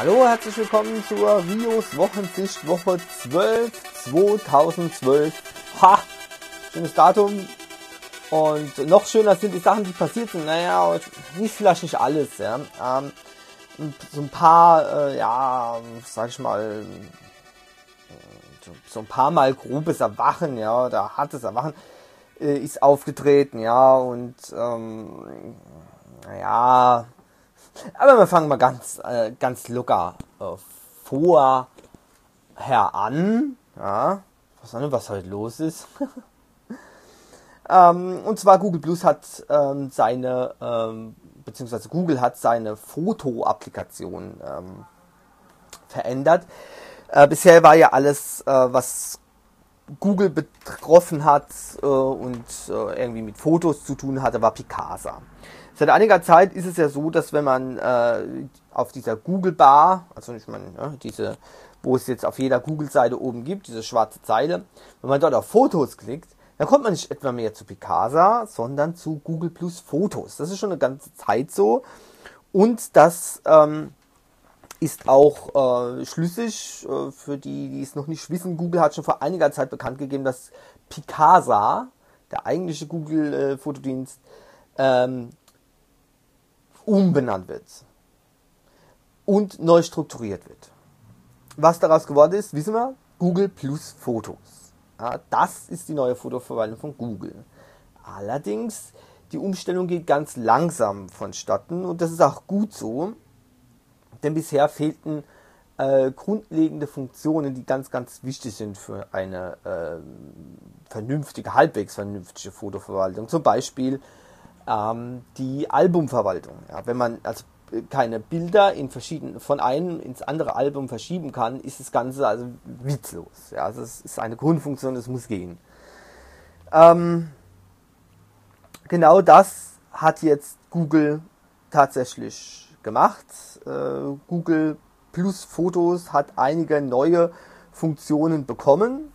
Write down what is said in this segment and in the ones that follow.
Hallo, herzlich willkommen zur Rios Wochensicht Woche 12 2012. Ha! Schönes Datum. Und noch schöner sind die Sachen, die passiert sind. Naja, vielleicht nicht alles. Ja. So ein paar, sag ich mal, so ein paar Mal grobes Erwachen, ja, oder hartes Erwachen ist aufgetreten, ja, und aber wir fangen mal ganz locker vorher an, ja, was heute los ist. Und zwar Google Plus hat beziehungsweise Google hat seine Foto-Applikation verändert. Bisher war ja alles, was Google betroffen hat und irgendwie mit Fotos zu tun hatte, war Picasa. Seit einiger Zeit ist es ja so, dass wenn man auf dieser Google Bar, also ich meine, diese, wo es jetzt auf jeder Google-Seite oben gibt, diese schwarze Zeile, wenn man dort auf Fotos klickt, dann kommt man nicht etwa mehr zu Picasa, sondern zu Google Plus Fotos. Das ist schon eine ganze Zeit so. Und das ist auch schlüssig für die es noch nicht wissen. Google hat schon vor einiger Zeit bekannt gegeben, dass Picasa, der eigentliche Google-Fotodienst, umbenannt wird und neu strukturiert wird. Was daraus geworden ist, wissen wir, Google Plus Fotos. Ja, das ist die neue Fotoverwaltung von Google. Allerdings, die Umstellung geht ganz langsam vonstatten und das ist auch gut so, denn bisher fehlten grundlegende Funktionen, die ganz, ganz wichtig sind für eine halbwegs vernünftige Fotoverwaltung. Zum Beispiel die Albumverwaltung. Ja, wenn man also keine Bilder von einem ins andere Album verschieben kann, ist das Ganze also witzlos. Ja, also es ist eine Grundfunktion, das muss gehen. Genau das hat jetzt Google tatsächlich gemacht. Google Plus Fotos hat einige neue Funktionen bekommen.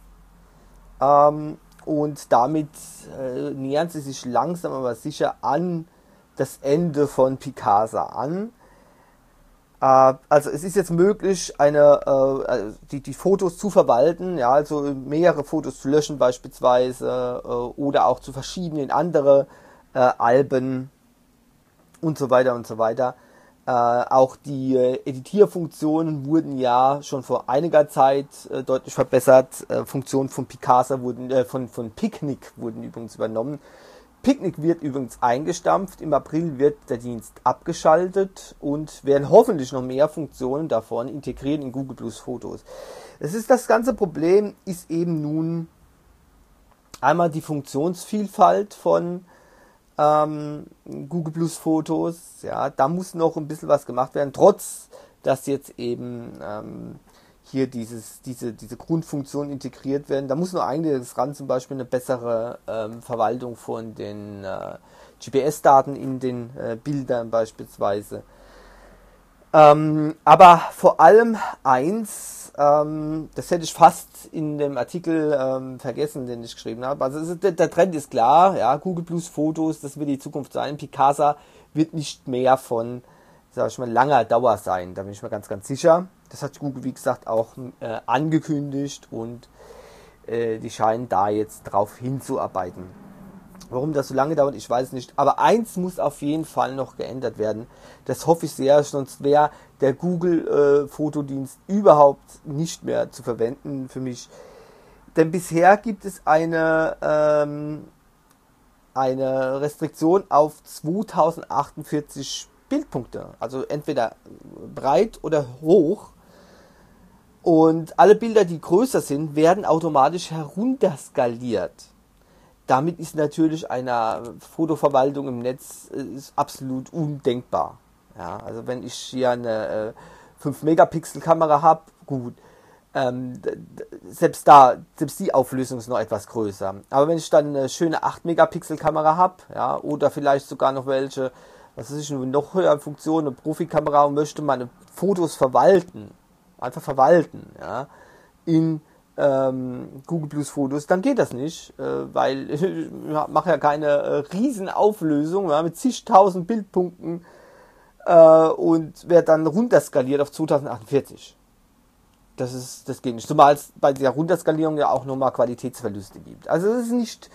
Und damit nähern sie sich langsam aber sicher an das Ende von Picasa an. Also es ist jetzt möglich, die Fotos zu verwalten, ja, also mehrere Fotos zu löschen beispielsweise oder auch zu verschieben in andere Alben und so weiter und so weiter. Auch die Editierfunktionen wurden ja schon vor einiger Zeit deutlich verbessert. Funktionen von Picasa von Picnic wurden übrigens übernommen. Picnic wird übrigens eingestampft. Im April wird der Dienst abgeschaltet und werden hoffentlich noch mehr Funktionen davon integriert in Google Plus Fotos. Das ganze Problem ist eben nun einmal die Funktionsvielfalt von Google Plus Fotos, ja, da muss noch ein bisschen was gemacht werden, trotz dass jetzt eben hier diese Grundfunktionen integriert werden. Da muss noch einiges ran, zum Beispiel eine bessere Verwaltung von den GPS-Daten in den Bildern beispielsweise. Aber vor allem eins, das hätte ich fast in dem Artikel vergessen, den ich geschrieben habe. Also der Trend ist klar, ja, Google Plus Fotos, das wird die Zukunft sein. Picasa wird nicht mehr von, sag ich mal, langer Dauer sein, da bin ich mir ganz, ganz sicher. Das hat Google, wie gesagt, auch angekündigt und die scheinen da jetzt drauf hinzuarbeiten. Warum das so lange dauert, ich weiß nicht. Aber eins muss auf jeden Fall noch geändert werden. Das hoffe ich sehr, sonst wäre der Google-Fotodienst überhaupt nicht mehr zu verwenden für mich. Denn bisher gibt es eine Restriktion auf 2048 Bildpunkte. Also entweder breit oder hoch. Und alle Bilder, die größer sind, werden automatisch herunterskaliert. Damit ist natürlich eine Fotoverwaltung im Netz absolut undenkbar. Ja, also wenn ich hier eine 5-Megapixel-Kamera habe, gut, selbst die Auflösung ist noch etwas größer. Aber wenn ich dann eine schöne 8-Megapixel-Kamera habe, ja, oder vielleicht sogar noch welche, was weiß ich, eine noch höhere Funktion, eine Profikamera und möchte meine Fotos verwalten, einfach verwalten, ja, in Google Plus Fotos, dann geht das nicht, weil ich mache ja keine riesen Auflösung, ja, mit zigtausend Bildpunkten und wird dann runterskaliert auf 2048. Das geht nicht. Zumal es bei der Runterskalierung ja auch nochmal Qualitätsverluste gibt. Also das ist nicht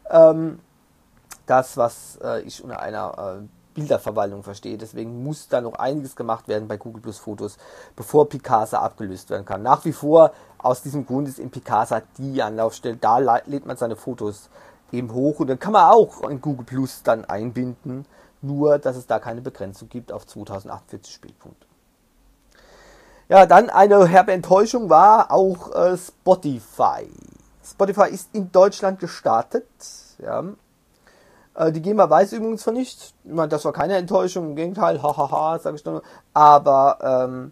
das, was ich unter einer Bilderverwaltung verstehe. Deswegen muss da noch einiges gemacht werden bei Google Plus Fotos, bevor Picasa abgelöst werden kann. Nach wie vor, aus diesem Grund ist in Picasa die Anlaufstelle. Da lädt man seine Fotos eben hoch und dann kann man auch in Google Plus dann einbinden. Nur, dass es da keine Begrenzung gibt auf 2048 Spielpunkte. Ja, dann eine herbe Enttäuschung war auch Spotify. Spotify ist in Deutschland gestartet. Ja. Die GEMA weiß übrigens von nichts. Ich meine, das war keine Enttäuschung, im Gegenteil, hahaha, sage ich nur. Aber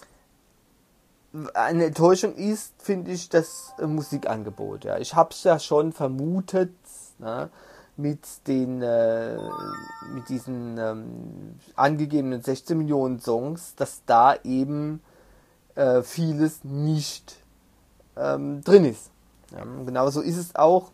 eine Enttäuschung ist, finde ich, das Musikangebot. Ja. Ich habe es ja schon vermutet, ne, mit diesen angegebenen 16 Millionen Songs, dass da eben vieles nicht drin ist. Ja, genauso ist es auch.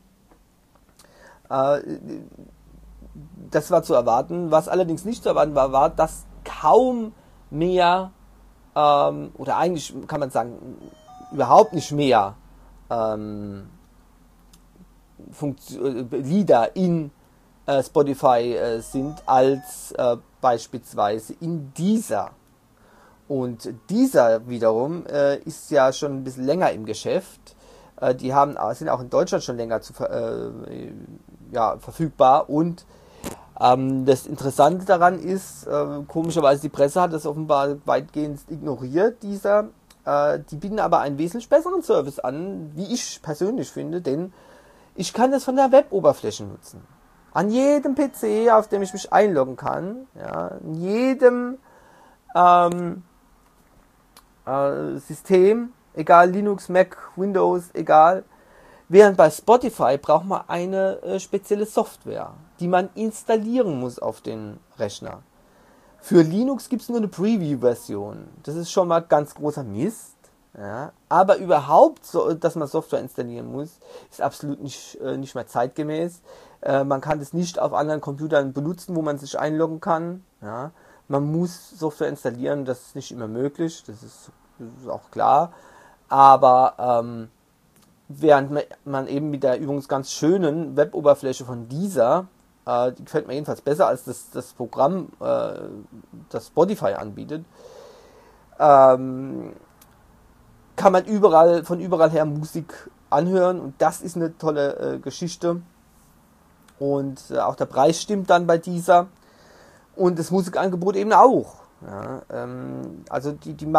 Das war zu erwarten. Was allerdings nicht zu erwarten war, war, dass kaum mehr, oder eigentlich kann man sagen, überhaupt nicht mehr Lieder in Spotify sind als beispielsweise in Deezer. Und Deezer wiederum ist ja schon ein bisschen länger im Geschäft. Die sind auch in Deutschland schon länger verfügbar. Und das Interessante daran ist, komischerweise die Presse hat das offenbar weitgehend ignoriert, Deezer. Die bieten aber einen wesentlich besseren Service an, wie ich persönlich finde, denn ich kann das von der Web-Oberfläche nutzen. An jedem PC, auf dem ich mich einloggen kann, ja, in jedem System, egal Linux, Mac, Windows, egal. Während bei Spotify braucht man eine spezielle Software, die man installieren muss auf den Rechner. Für Linux gibt es nur eine Preview-Version. Das ist schon mal ganz großer Mist. Ja. Aber überhaupt, dass man Software installieren muss, ist absolut nicht mehr zeitgemäß. Man kann das nicht auf anderen Computern benutzen, wo man sich einloggen kann. Ja. Man muss Software installieren, das ist nicht immer möglich, das ist auch klar. Aber während man eben mit der übrigens ganz schönen Web-Oberfläche von Deezer, die gefällt mir jedenfalls besser als das Programm, das Spotify anbietet, kann man von überall her Musik anhören und das ist eine tolle Geschichte. Und auch der Preis stimmt dann bei Deezer. Und das Musikangebot eben auch. Ja, also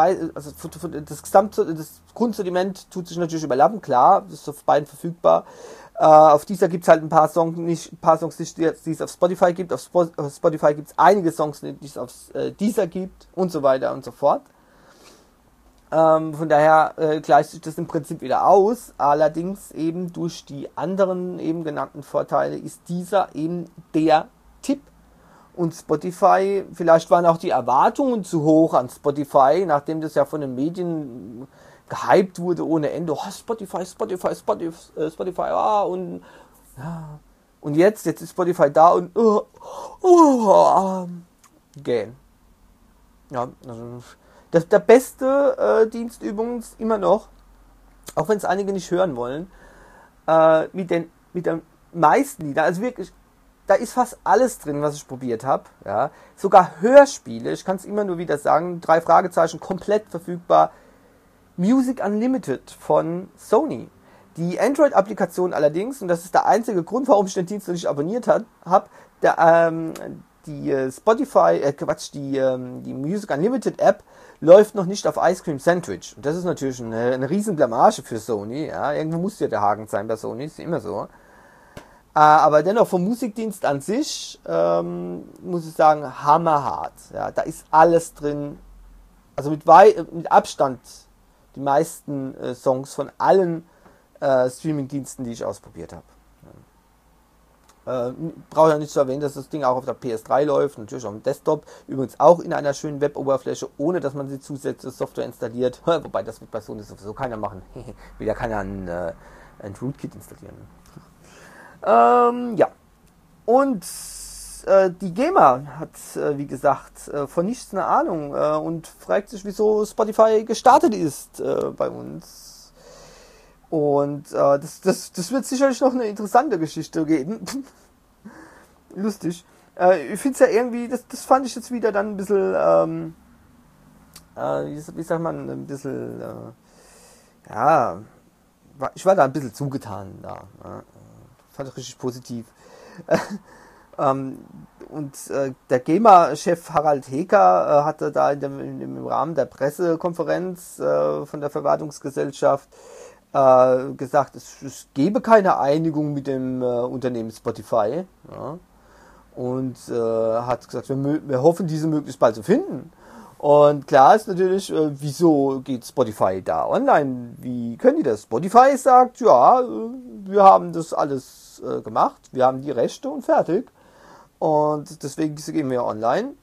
das Grundsortiment tut sich natürlich überlappen, klar, das ist auf beiden verfügbar. Auf Deezer gibt es halt ein paar Songs, die es auf Spotify gibt. Auf Spotify gibt es einige Songs, die es auf Deezer gibt und so weiter und so fort. Von daher gleicht sich das im Prinzip wieder aus. Allerdings eben durch die anderen eben genannten Vorteile ist Deezer eben der Tipp. Und Spotify, vielleicht waren auch die Erwartungen zu hoch an Spotify, nachdem das ja von den Medien gehypt wurde ohne Ende. Oh, Spotify, und ja. Und jetzt ist Spotify da und gähn. Ja, also das der beste Dienst übrigens immer noch, auch wenn es einige nicht hören wollen, mit den meisten Liedern, also wirklich. Da ist fast alles drin, was ich probiert habe. Ja. Sogar Hörspiele, ich kann es immer nur wieder sagen, 3 Fragezeichen, komplett verfügbar. Music Unlimited von Sony. Die Android-Applikation allerdings, und das ist der einzige Grund, warum ich den Dienst noch nicht abonniert habe, die die Music Unlimited App läuft noch nicht auf Ice Cream Sandwich. Und das ist natürlich eine riesen Blamage für Sony. Ja. Irgendwo muss ja der Haken sein bei Sony, ist immer so. Aber dennoch vom Musikdienst an sich, muss ich sagen, hammerhart. Ja, da ist alles drin. Also mit Abstand die meisten Songs von allen Streamingdiensten, die ich ausprobiert habe. Brauche ja nicht zu erwähnen, dass das Ding auch auf der PS3 läuft, natürlich auch im Desktop. Übrigens auch in einer schönen Web-Oberfläche, ohne dass man sie zusätzliche Software installiert. Wobei, das wird bei Sony sowieso keiner machen. Will ja keiner ein Rootkit installieren. Ja. Und die GEMA hat, wie gesagt, von nichts eine Ahnung und fragt sich, wieso Spotify gestartet ist bei uns. Und das wird sicherlich noch eine interessante Geschichte geben. Lustig. Ich finde es ja irgendwie, das fand ich jetzt wieder dann ein bisschen, wie sagt man, ein bisschen, ja, ich war da ein bisschen zugetan da. Fand ich richtig positiv. Und der GEMA-Chef Harald Hecker hatte da im Rahmen der Pressekonferenz von der Verwertungsgesellschaft gesagt, es gebe keine Einigung mit dem Unternehmen Spotify. Ja. Und hat gesagt, wir hoffen, diese möglichst bald zu finden. Und klar ist natürlich, wieso geht Spotify da online? Wie können die das? Spotify sagt, ja, wir haben das alles gemacht, wir haben die Rechte und fertig. Und deswegen gehen wir online.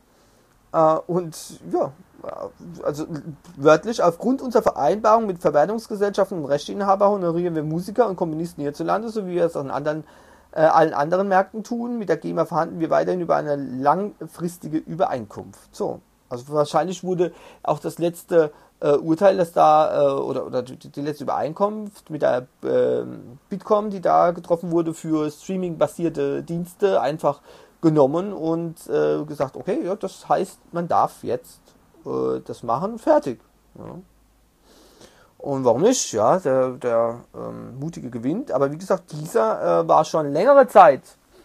Und ja, also wörtlich, aufgrund unserer Vereinbarung mit Verwertungsgesellschaften und Rechteinhaber honorieren wir Musiker und Komponisten hierzulande, so wie wir es auch in allen anderen Märkten tun. Mit der GEMA verhandeln wir weiterhin über eine langfristige Übereinkunft. So, also wahrscheinlich wurde auch das letzte Urteil, das da, oder die letzte Übereinkunft mit der Bitkom, die da getroffen wurde für Streaming-basierte Dienste, einfach genommen und gesagt, okay, ja, das heißt, man darf jetzt das machen, fertig. Ja. Und warum nicht? Ja, der Mutige gewinnt. Aber wie gesagt, dieser war schon längere Zeit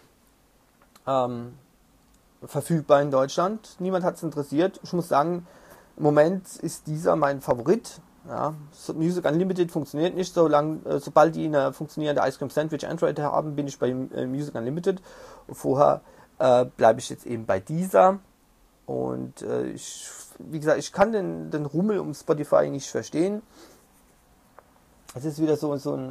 verfügbar in Deutschland. Niemand hat es interessiert. Ich muss sagen, im Moment ist dieser mein Favorit. Ja, Music Unlimited funktioniert nicht, sobald die eine funktionierende Ice Cream Sandwich Android haben, bin ich bei Music Unlimited. Und vorher bleibe ich jetzt eben bei dieser. Und wie gesagt, ich kann den Rummel um Spotify nicht verstehen. Es ist wieder so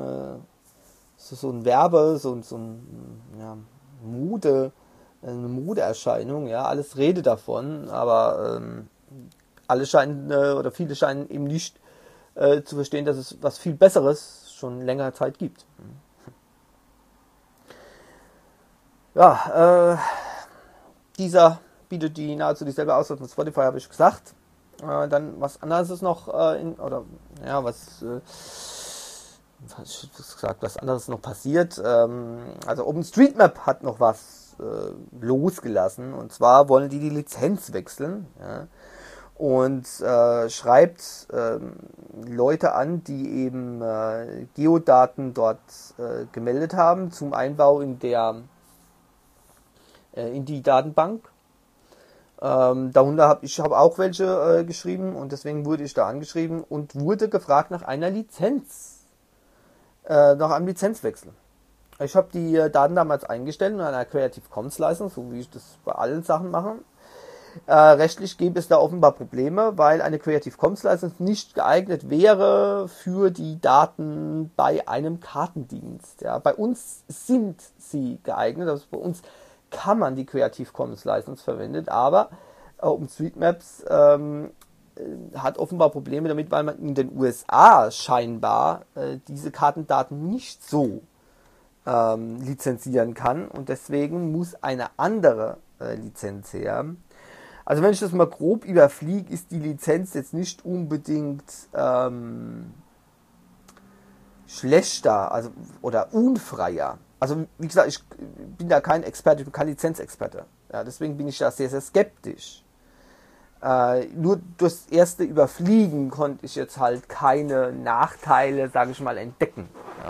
ein Werbe, so ein ja, eine Modeerscheinung, ja, alles redet davon, aber alle scheinen oder viele scheinen eben nicht zu verstehen, dass es was viel Besseres schon längere Zeit gibt. Ja, dieser bietet nahezu dieselbe Auswahl von Spotify, habe ich gesagt. Dann was anderes ist noch was anderes noch passiert. Also OpenStreetMap hat noch was losgelassen, und zwar wollen die Lizenz wechseln, ja, und schreibt Leute an, die eben Geodaten dort gemeldet haben zum Einbau in die Datenbank. Darunter habe ich auch welche geschrieben, und deswegen wurde ich da angeschrieben und wurde gefragt nach einer Lizenz, nach einem Lizenzwechsel. Ich habe die Daten damals eingestellt in einer Creative Commons Lizenz, so wie ich das bei allen Sachen mache. Rechtlich gäbe es da offenbar Probleme, weil eine Creative Commons Lizenz nicht geeignet wäre für die Daten bei einem Kartendienst. Ja, bei uns sind sie geeignet, also bei uns kann man die Creative Commons License verwendet, aber OpenStreetMaps hat offenbar Probleme damit, weil man in den USA scheinbar diese Kartendaten nicht so lizenzieren kann, und deswegen muss eine andere Lizenz her. Also wenn ich das mal grob überfliege, ist die Lizenz jetzt nicht unbedingt schlechter, also oder unfreier. Also wie gesagt, ich bin da kein Experte, ich bin kein Lizenzexperte. Ja, deswegen bin ich da sehr, sehr skeptisch. Nur durchs erste Überfliegen konnte ich jetzt halt keine Nachteile, sage ich mal, entdecken.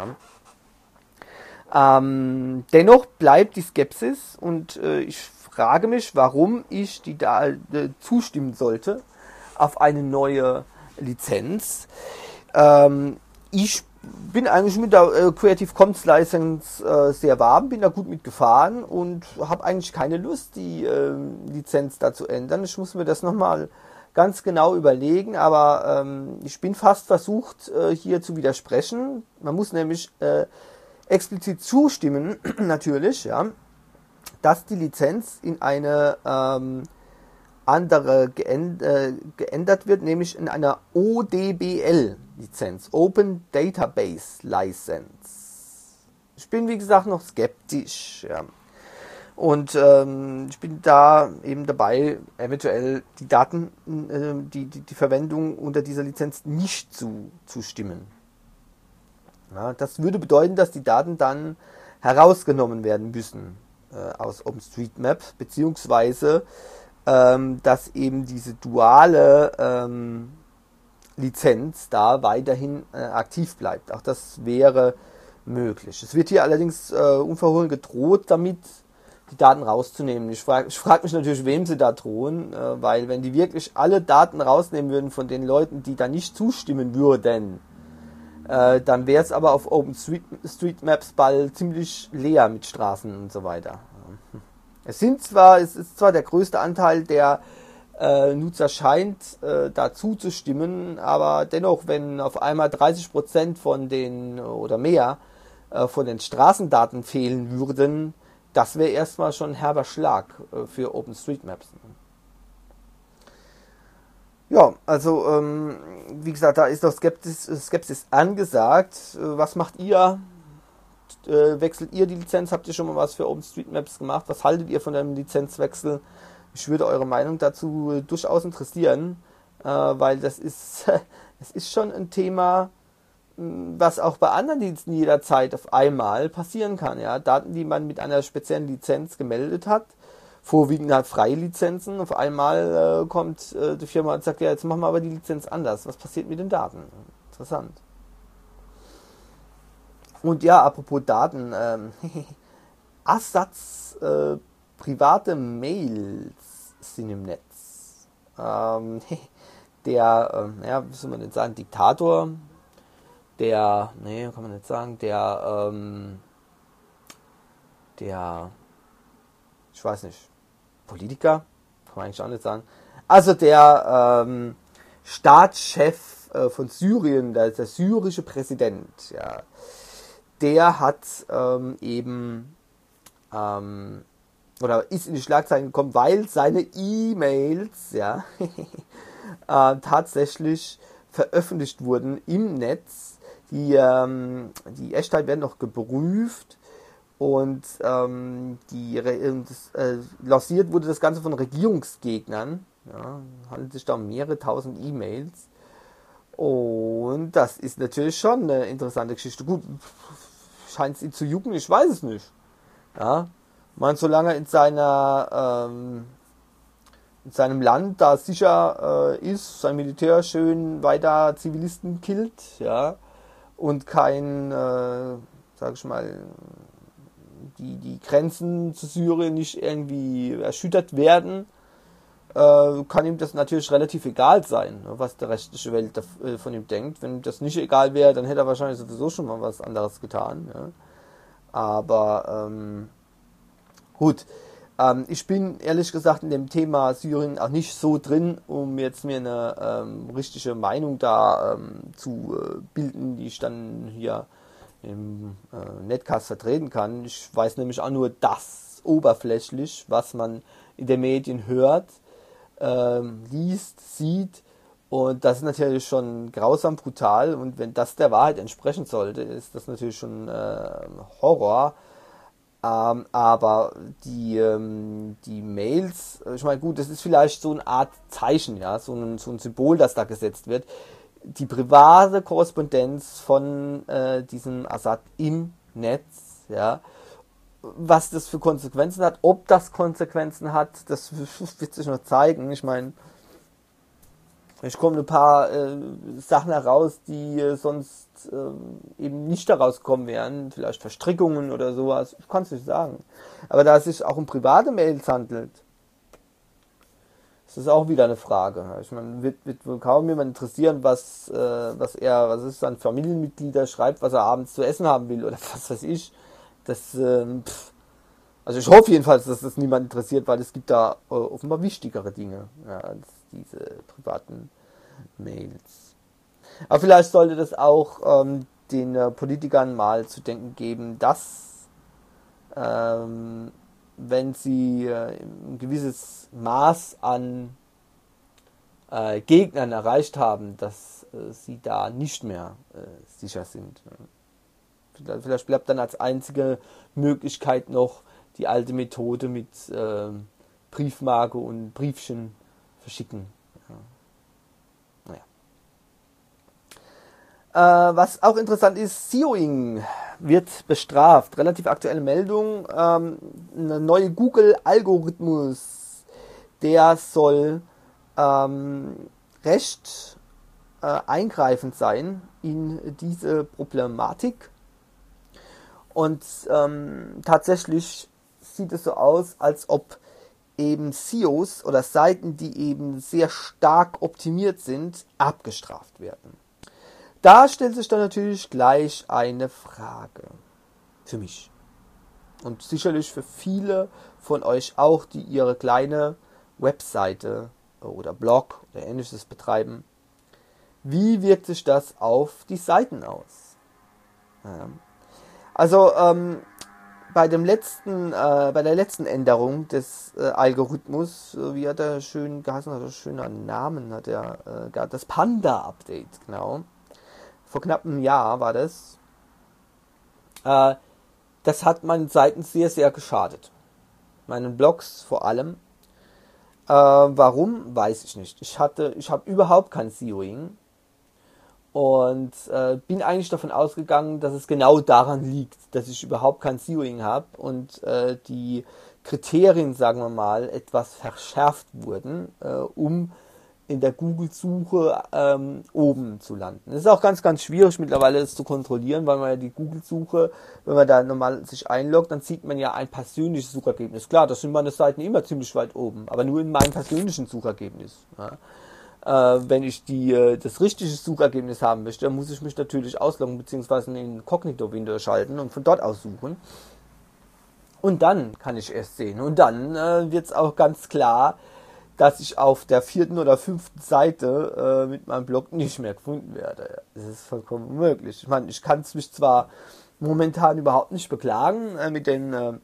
Ja. Dennoch bleibt die Skepsis, und ich frage mich, warum ich die da zustimmen sollte auf eine neue Lizenz. Ich bin eigentlich mit der Creative Commons License sehr warm, bin da gut mitgefahren und habe eigentlich keine Lust, die Lizenz da zu ändern. Ich muss mir das nochmal ganz genau überlegen, aber ich bin fast versucht, hier zu widersprechen. Man muss nämlich explizit zustimmen, natürlich, ja, dass die Lizenz in eine andere geändert wird, nämlich in einer ODBL-Lizenz, Open Database License. Ich bin, wie gesagt, noch skeptisch. Ja. Und ich bin da eben dabei, eventuell die Daten, die Verwendung unter dieser Lizenz nicht zu stimmen. Ja, das würde bedeuten, dass die Daten dann herausgenommen werden müssen aus OpenStreetMap, beziehungsweise dass eben diese duale Lizenz da weiterhin aktiv bleibt. Auch das wäre möglich. Es wird hier allerdings unverhohlen gedroht, damit die Daten rauszunehmen. Ich frag mich natürlich, wem sie da drohen, weil wenn die wirklich alle Daten rausnehmen würden von den Leuten, die da nicht zustimmen würden, dann wäre es aber auf OpenStreetMaps bald ziemlich leer mit Straßen und so weiter. Es ist zwar der größte Anteil der Nutzer scheint dazu zu stimmen, aber dennoch, wenn auf einmal 30% von den oder mehr von den Straßendaten fehlen würden, das wäre erstmal schon ein herber Schlag für OpenStreetMaps. Ja, also wie gesagt, da ist doch Skepsis angesagt. Was macht ihr? Wechselt ihr die Lizenz? Habt ihr schon mal was für OpenStreetMaps gemacht? Was haltet ihr von einem Lizenzwechsel? Ich würde eure Meinung dazu durchaus interessieren, weil das ist schon ein Thema, was auch bei anderen Diensten jederzeit auf einmal passieren kann. Ja? Daten, die man mit einer speziellen Lizenz gemeldet hat, vorwiegend halt freie Lizenzen, auf einmal kommt die Firma und sagt, ja, jetzt machen wir aber die Lizenz anders. Was passiert mit den Daten? Interessant. Und ja, apropos Daten, Assats private Mails sind im Netz. Wie soll man denn sagen, Diktator, kann man nicht sagen, ich weiß nicht, Politiker, kann man eigentlich auch nicht sagen. Also der Staatschef von Syrien, der syrische Präsident, ja, der hat oder ist in die Schlagzeilen gekommen, weil seine E-Mails tatsächlich veröffentlicht wurden im Netz. Die Echtheit werden noch geprüft und lanciert wurde das Ganze von Regierungsgegnern. Ja, handelt sich da um mehrere tausend E-Mails. Und das ist natürlich schon eine interessante Geschichte. Gut, scheint es ihn zu jucken, ich weiß es nicht. Ja, man, solange in seinem Land da sicher ist, sein Militär schön weiter Zivilisten killt, ja, und kein, sag ich mal, die Grenzen zu Syrien nicht irgendwie erschüttert werden, kann ihm das natürlich relativ egal sein, was die restliche Welt von ihm denkt. Wenn ihm das nicht egal wäre, dann hätte er wahrscheinlich sowieso schon mal was anderes getan. Ja. Aber gut, ich bin ehrlich gesagt in dem Thema Syrien auch nicht so drin, um jetzt mir eine richtige Meinung da zu bilden, die ich dann hier im Netcast vertreten kann. Ich weiß nämlich auch nur das oberflächlich, was man in den Medien hört, liest, sieht, und das ist natürlich schon grausam brutal, und wenn das der Wahrheit entsprechen sollte, ist das natürlich schon Horror. Aber die Mails, ich meine, gut, das ist vielleicht so eine Art Zeichen, ja, so ein Symbol, das da gesetzt wird. Die private Korrespondenz von diesem Assad im Netz, ja, was das für Konsequenzen hat, ob das Konsequenzen hat, das wird sich noch zeigen. Ich meine, es kommen ein paar Sachen heraus, die sonst eben nicht daraus gekommen wären, vielleicht Verstrickungen oder sowas, ich kann es nicht sagen. Aber da es sich auch um private Mails handelt, ist das auch wieder eine Frage. Ich meine, wird wohl kaum jemand interessieren, was sein Familienmitglieder schreibt, was er abends zu essen haben will oder was weiß ich. Also ich hoffe jedenfalls, dass das niemand interessiert, weil es gibt da offenbar wichtigere Dinge, ja, als diese privaten Mails. Aber vielleicht sollte das auch den Politikern mal zu denken geben, dass wenn sie ein gewisses Maß an Gegnern erreicht haben, dass sie da nicht mehr sicher sind. Vielleicht bleibt dann als einzige Möglichkeit noch die alte Methode mit Briefmarke und Briefchen verschicken. Ja. Naja. Was auch interessant ist, SEOing wird bestraft. Relativ aktuelle Meldung. Eine neue Google-Algorithmus, der soll recht eingreifend sein in diese Problematik. Und tatsächlich sieht es so aus, als ob eben SEOs oder Seiten, die eben sehr stark optimiert sind, abgestraft werden. Da stellt sich dann natürlich gleich eine Frage für mich und sicherlich für viele von euch auch, die ihre kleine Webseite oder Blog oder ähnliches betreiben. Wie wirkt sich das auf die Seiten aus? Ja. Also bei der letzten Änderung des Algorithmus, wie hat er schön geheißen, hat er schöner Namen, hat er das Panda-Update, genau. Vor knapp einem Jahr war das. Das hat meinen Seiten sehr, sehr geschadet. Meinen Blogs vor allem. Warum? Weiß ich nicht. Ich habe überhaupt kein SEOing. Und bin eigentlich davon ausgegangen, dass es genau daran liegt, dass ich überhaupt kein SEOing habe und die Kriterien, sagen wir mal, etwas verschärft wurden, um in der Google-Suche oben zu landen. Es ist auch ganz, ganz schwierig mittlerweile das zu kontrollieren, weil man ja die Google-Suche, wenn man da normal sich einloggt, dann sieht man ja ein persönliches Suchergebnis. Klar, das sind meine Seiten immer ziemlich weit oben, aber nur in meinem persönlichen Suchergebnis. Ja. Wenn ich das richtige Suchergebnis haben möchte, dann muss ich mich natürlich ausloggen bzw. in den Inkognito-Window schalten und von dort aus suchen. Und dann kann ich erst sehen. Und dann wird es auch ganz klar, dass ich auf der 4. oder 5. Seite mit meinem Blog nicht mehr gefunden werde. Das ist vollkommen unmöglich. Ich meine, ich kann es mich zwar momentan überhaupt nicht beklagen mit den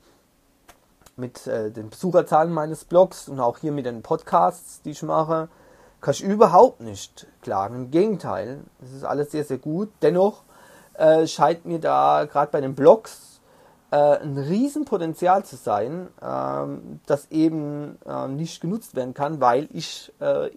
Besucherzahlen meines Blogs und auch hier mit den Podcasts, die ich mache, kann ich überhaupt nicht klagen. Im Gegenteil, es ist alles sehr, sehr gut. Dennoch scheint mir da gerade bei den Blogs ein Riesenpotenzial zu sein, das eben nicht genutzt werden kann, weil ich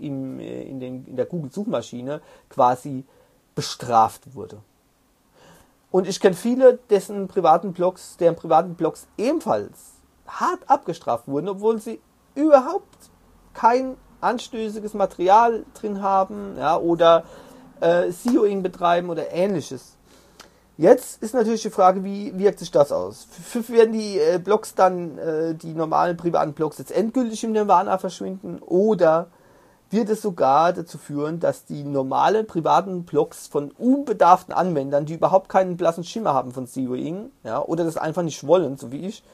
in der Google-Suchmaschine quasi bestraft wurde. Und ich kenne viele, deren privaten Blogs ebenfalls hart abgestraft wurden, obwohl sie überhaupt kein anstößiges Material drin haben, ja, oder SEOing betreiben oder ähnliches. Jetzt ist natürlich die Frage, wie wirkt sich das aus? Werden die Blogs dann, die normalen privaten Blogs jetzt endgültig im Nirvana verschwinden, oder wird es sogar dazu führen, dass die normalen privaten Blogs von unbedarften Anwendern, die überhaupt keinen blassen Schimmer haben von SEOing, ja, oder das einfach nicht wollen, so wie ich,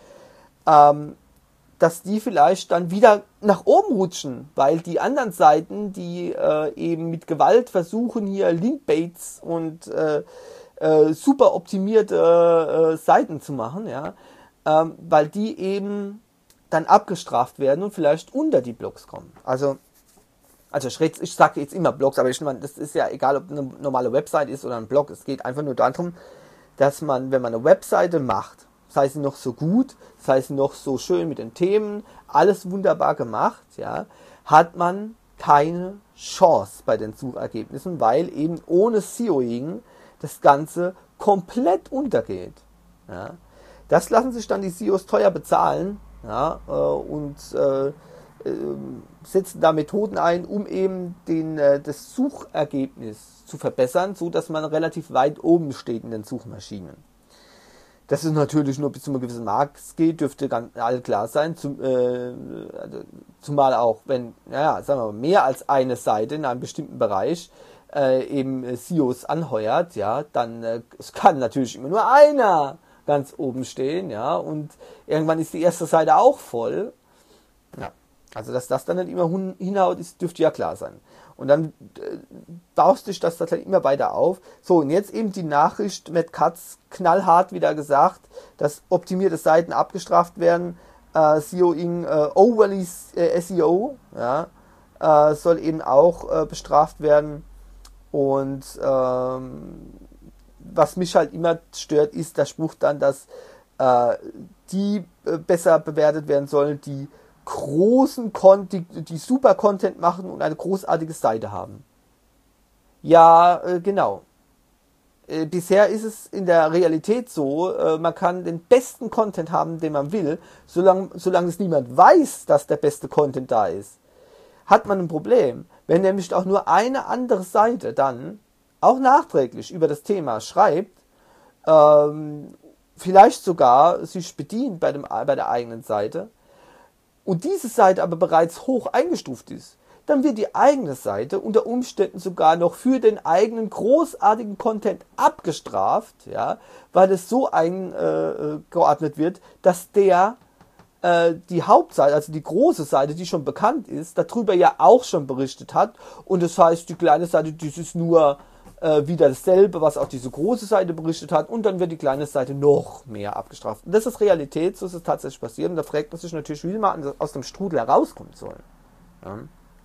dass die vielleicht dann wieder nach oben rutschen, weil die anderen Seiten, die eben mit Gewalt versuchen, hier Linkbaits und super optimierte Seiten zu machen, ja, weil die eben dann abgestraft werden und vielleicht unter die Blogs kommen. Also ich sage jetzt immer Blogs, aber ich meine, das ist ja egal, ob eine normale Website ist oder ein Blog. Es geht einfach nur darum, dass man, wenn man eine Webseite macht, sei sie noch so gut, sei sie noch so schön mit den Themen, alles wunderbar gemacht, ja, hat man keine Chance bei den Suchergebnissen, weil eben ohne SEOing das Ganze komplett untergeht. Ja. Das lassen sich dann die SEOs teuer bezahlen, ja, und setzen da Methoden ein, um eben das Suchergebnis zu verbessern, so dass man relativ weit oben steht in den Suchmaschinen. Dass es natürlich nur bis zu einem gewissen Maß geht, dürfte ganz all klar sein, zumal auch, wenn, naja, sagen wir mal, mehr als eine Seite in einem bestimmten Bereich eben SEOs anheuert, ja, dann es kann natürlich immer nur einer ganz oben stehen, ja, und irgendwann ist die erste Seite auch voll. Ja, also dass das dann nicht immer hinhaut, dürfte ja klar sein. Und dann baust sich das dann immer weiter auf. So, und jetzt eben die Nachricht, Matt Cutts knallhart wieder gesagt, dass optimierte Seiten abgestraft werden, SEOing, overly SEO, ja, soll eben auch bestraft werden. Und was mich halt immer stört, ist der Spruch dann, dass die besser bewertet werden sollen, die großen die super Content machen und eine großartige Seite haben. Ja, genau. Bisher ist es in der Realität so, man kann den besten Content haben, den man will, solange es niemand weiß, dass der beste Content da ist, hat man ein Problem. Wenn nämlich auch nur eine andere Seite dann auch nachträglich über das Thema schreibt, vielleicht sogar sich bedient bei der eigenen Seite und diese Seite aber bereits hoch eingestuft ist, dann wird die eigene Seite unter Umständen sogar noch für den eigenen großartigen Content abgestraft, ja, weil es so eingeordnet wird, dass die Hauptseite, also die große Seite, die schon bekannt ist, darüber ja auch schon berichtet hat und das heißt, die kleine Seite, das ist nur wieder dasselbe, was auch diese große Seite berichtet hat und dann wird die kleine Seite noch mehr abgestraft. Und das ist Realität, so ist es tatsächlich passiert und da fragt man sich natürlich, wie man aus dem Strudel herauskommen soll. Ja.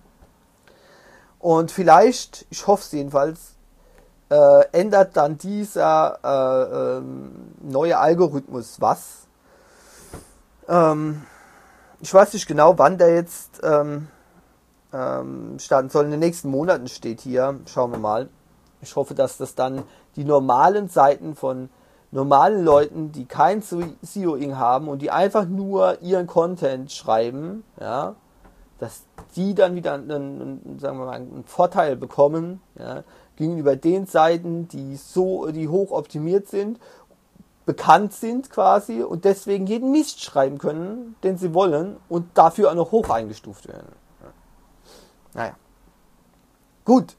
Und vielleicht, ich hoffe es jedenfalls, ändert dann dieser neue Algorithmus was. Ich weiß nicht genau, wann der jetzt starten soll. In den nächsten Monaten steht hier. Schauen wir mal. Ich hoffe, dass das dann die normalen Seiten von normalen Leuten, die kein SEOing haben und die einfach nur ihren Content schreiben, ja, dass die dann wieder sagen wir mal, einen Vorteil bekommen, ja, gegenüber den Seiten, die hoch optimiert sind, bekannt sind quasi und deswegen jeden Mist schreiben können, den sie wollen und dafür auch noch hoch eingestuft werden. Ja. Naja. Gut.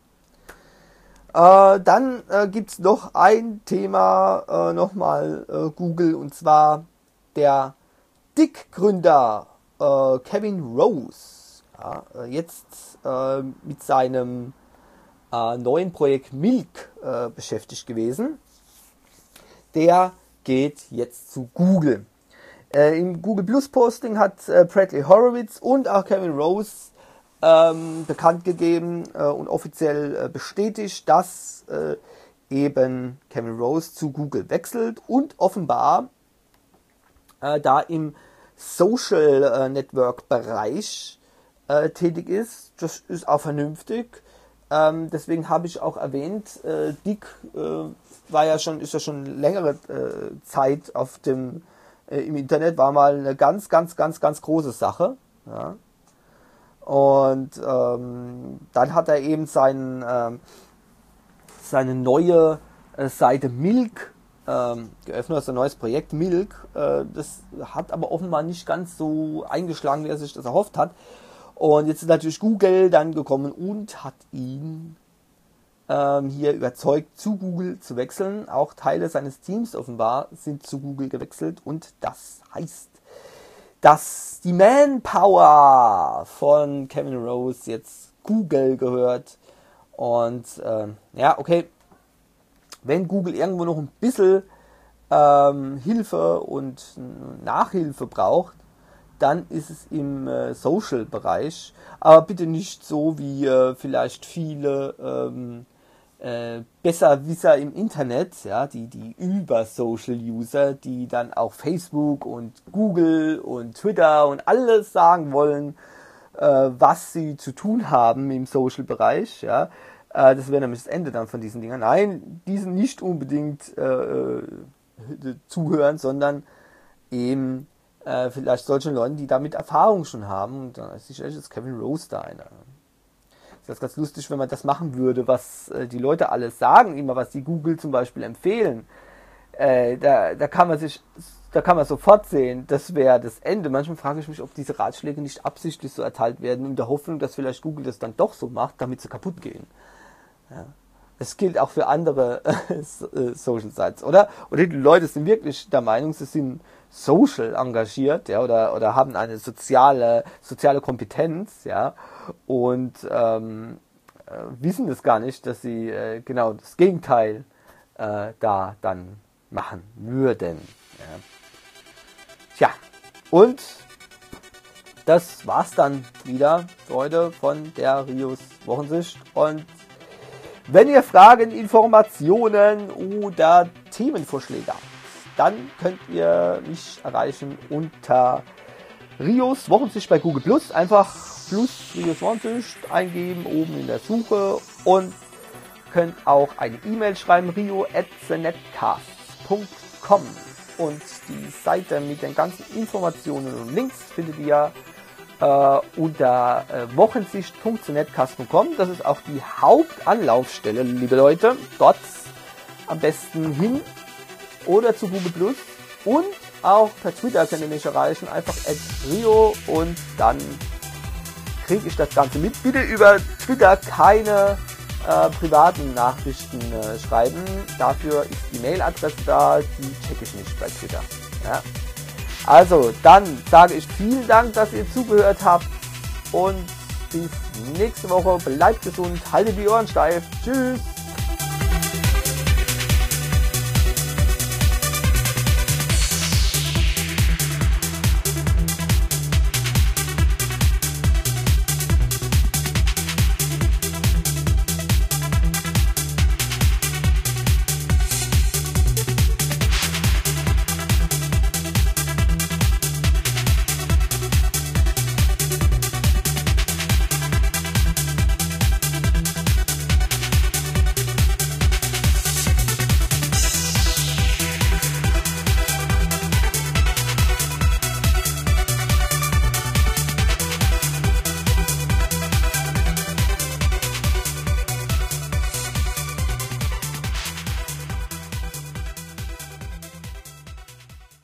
Dann gibt es noch ein Thema, nochmal Google, und zwar der Dick-Gründer Kevin Rose. Ja, jetzt mit seinem neuen Projekt Milk beschäftigt gewesen. Der geht jetzt zu Google. Im Google Plus Posting hat Bradley Horowitz und auch Kevin Rose bekannt gegeben und offiziell bestätigt, dass eben Kevin Rose zu Google wechselt und offenbar da im Social Network Bereich tätig ist. Das ist auch vernünftig. Deswegen habe ich auch erwähnt, Dick ist ja schon längere Zeit im Internet, war mal eine ganz große Sache. Ja. Und dann hat er eben seine neue Seite Milk geöffnet, also ein neues Projekt Milk. Das hat aber offenbar nicht ganz so eingeschlagen, wie er sich das erhofft hat. Und jetzt ist natürlich Google dann gekommen und hat ihn hier überzeugt, zu Google zu wechseln. Auch Teile seines Teams offenbar sind zu Google gewechselt und das heißt, dass die Manpower von Kevin Rose jetzt Google gehört. Und ja, okay, wenn Google irgendwo noch ein bisschen Hilfe und Nachhilfe braucht, dann ist es im Social-Bereich. Aber bitte nicht so wie vielleicht viele Besserwisser im Internet, ja, die über Social-User, die dann auch Facebook und Google und Twitter und alles sagen wollen, was sie zu tun haben im Social-Bereich. Ja. Das wäre nämlich das Ende dann von diesen Dingern. Nein, diesen nicht unbedingt zuhören, sondern eben vielleicht solchen Leuten, die damit Erfahrung schon haben. Und dann ist sicherlich jetzt Kevin Rose da einer. Das ist ganz lustig, wenn man das machen würde, was die Leute alles sagen, immer was die Google zum Beispiel empfehlen. Da kann man sofort sehen, das wäre das Ende. Manchmal frage ich mich, ob diese Ratschläge nicht absichtlich so erteilt werden, in der Hoffnung, dass vielleicht Google das dann doch so macht, damit sie kaputt gehen. Ja. Das gilt auch für andere Social Sites, oder? Oder die Leute sind wirklich der Meinung, sie sind social engagiert, ja, oder haben eine soziale Kompetenz, ja, und wissen es gar nicht, dass sie genau das Gegenteil da dann machen würden. Ja. Tja, und das war's dann wieder für heute von der Rios Wochensicht. Und wenn ihr Fragen, Informationen oder Themenvorschläge habt, dann könnt ihr mich erreichen unter Rios Wochensicht bei Google Plus. Einfach Plus Rios Wochensicht eingeben oben in der Suche und könnt auch eine E-Mail schreiben, rio@thenetcast.com. Und die Seite mit den ganzen Informationen und Links findet ihr unter wochensicht.netcast.com. Das ist auch die Hauptanlaufstelle, liebe Leute. Dort am besten hin oder zu Google Plus und auch per Twitter könnt ihr mich erreichen. Einfach @rio und dann kriege ich das Ganze mit. Bitte über Twitter keine privaten Nachrichten schreiben. Dafür ist die Mailadresse da, die checke ich nicht bei Twitter. Ja. Also, dann sage ich vielen Dank, dass ihr zugehört habt und bis nächste Woche. Bleibt gesund, haltet die Ohren steif. Tschüss!